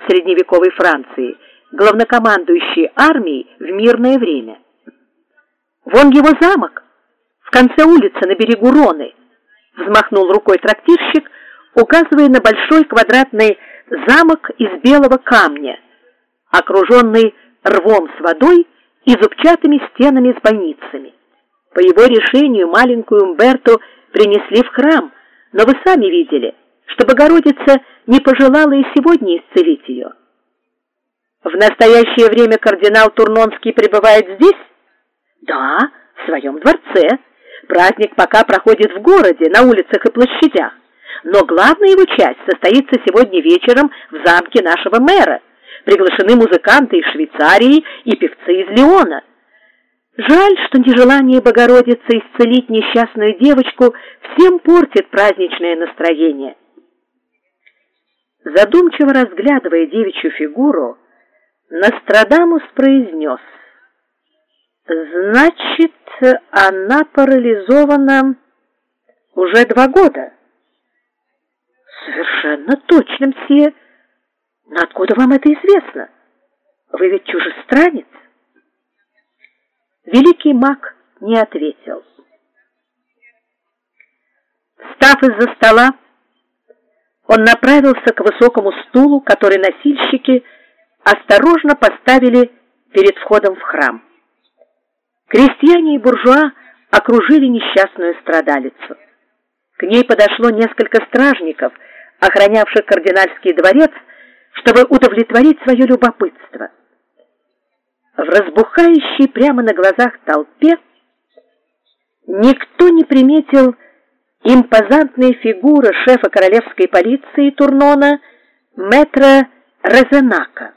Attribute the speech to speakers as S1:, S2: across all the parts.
S1: средневековой Франции, главнокомандующий армией в мирное время. «Вон его замок, в конце улицы на берегу Роны», — взмахнул рукой трактирщик, указывая на большой квадратный замок из белого камня, окруженный рвом с водой и зубчатыми стенами с бойницами. По его решению маленькую Умберту принесли в храм, но вы сами видели, что Богородица не пожелала и сегодня исцелить ее. В настоящее время кардинал Турнонский пребывает здесь? Да, в своем дворце. Праздник пока проходит в городе, на улицах и площадях, но главная его часть состоится сегодня вечером в замке нашего мэра. Приглашены музыканты из Швейцарии и певцы из Лиона. Жаль, что нежелание Богородицы исцелить несчастную девочку всем портит праздничное настроение. Задумчиво разглядывая девичью фигуру, Нострадамус произнес: «Значит, она парализована уже 2 года». «Совершенно точно, мсье. Но откуда вам это известно? Вы ведь чужестранец?» Великий маг не ответил. Встав из-за стола, он направился к высокому стулу, который носильщики осторожно поставили перед входом в храм. Крестьяне и буржуа окружили несчастную страдалицу. К ней подошло несколько стражников, охранявших кардинальский дворец, чтобы удовлетворить свое любопытство. В разбухающей прямо на глазах толпе никто не приметил импозантные фигуры шефа королевской полиции Турнона, мэтра Розенака.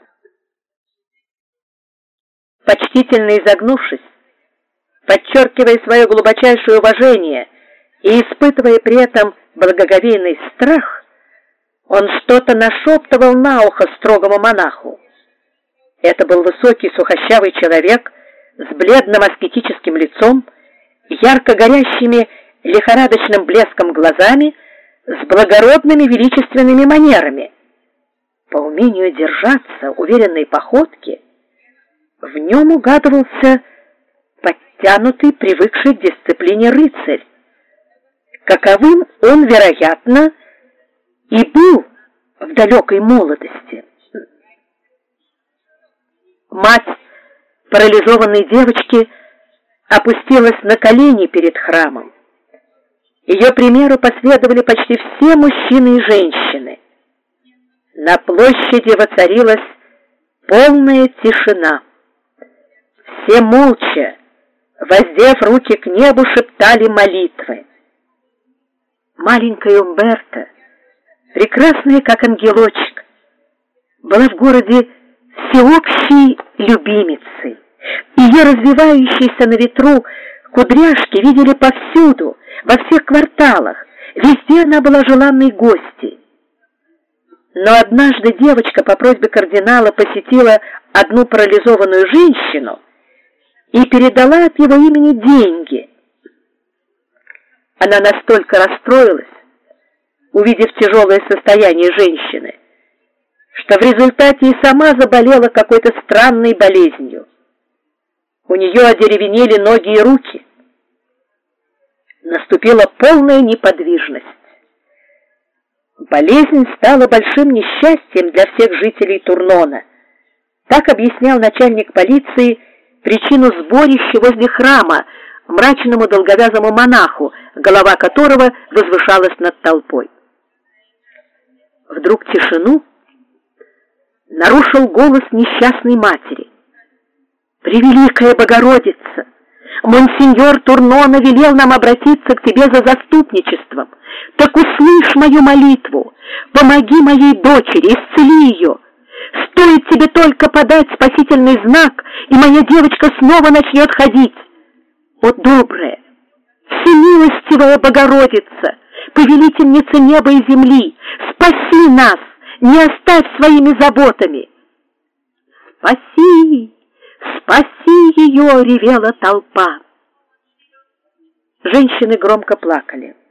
S1: Почтительно изогнувшись, подчеркивая свое глубочайшее уважение и испытывая при этом благоговейный страх, он что-то нашептывал на ухо строгому монаху. Это был высокий сухощавый человек с бледным аскетическим лицом, ярко горящими лихорадочным блеском глазами, с благородными величественными манерами. По умению держаться уверенной походки в нем угадывался подтянутый, привыкший к дисциплине рыцарь, каковым он, вероятно, и был в далекой молодости. Мать парализованной девочки опустилась на колени перед храмом. Ее примеру последовали почти все мужчины и женщины. На площади воцарилась полная тишина. Все молча, воздев руки к небу, шептали молитвы. Маленькая Умберта, прекрасная как ангелочек, была в городе всеобщей любимицей. Ее развивающиеся на ветру кудряшки видели повсюду, во всех кварталах, везде она была желанной гостьей. Но однажды девочка по просьбе кардинала посетила одну парализованную женщину и передала от его имени деньги. Она настолько расстроилась, увидев тяжелое состояние женщины, что в результате и сама заболела какой-то странной болезнью. У нее одеревенели ноги и руки. Наступила полная неподвижность. Болезнь стала большим несчастьем для всех жителей Турнона. Так объяснял начальник полиции причину сборища возле храма мрачному долговязому монаху, голова которого возвышалась над толпой. Вдруг тишину нарушил голос несчастной матери. «Превеликая Богородица! Монсеньор Турнона велел нам обратиться к тебе за заступничеством. Так услышь мою молитву, помоги моей дочери, исцели ее. Стоит тебе только подать спасительный знак, и моя девочка снова начнет ходить. О, добрая, всемилостивая Богородица, повелительница неба и земли, спаси нас, не оставь своими заботами!» «Спаси! Спаси ее!» — ревела толпа. Женщины громко плакали.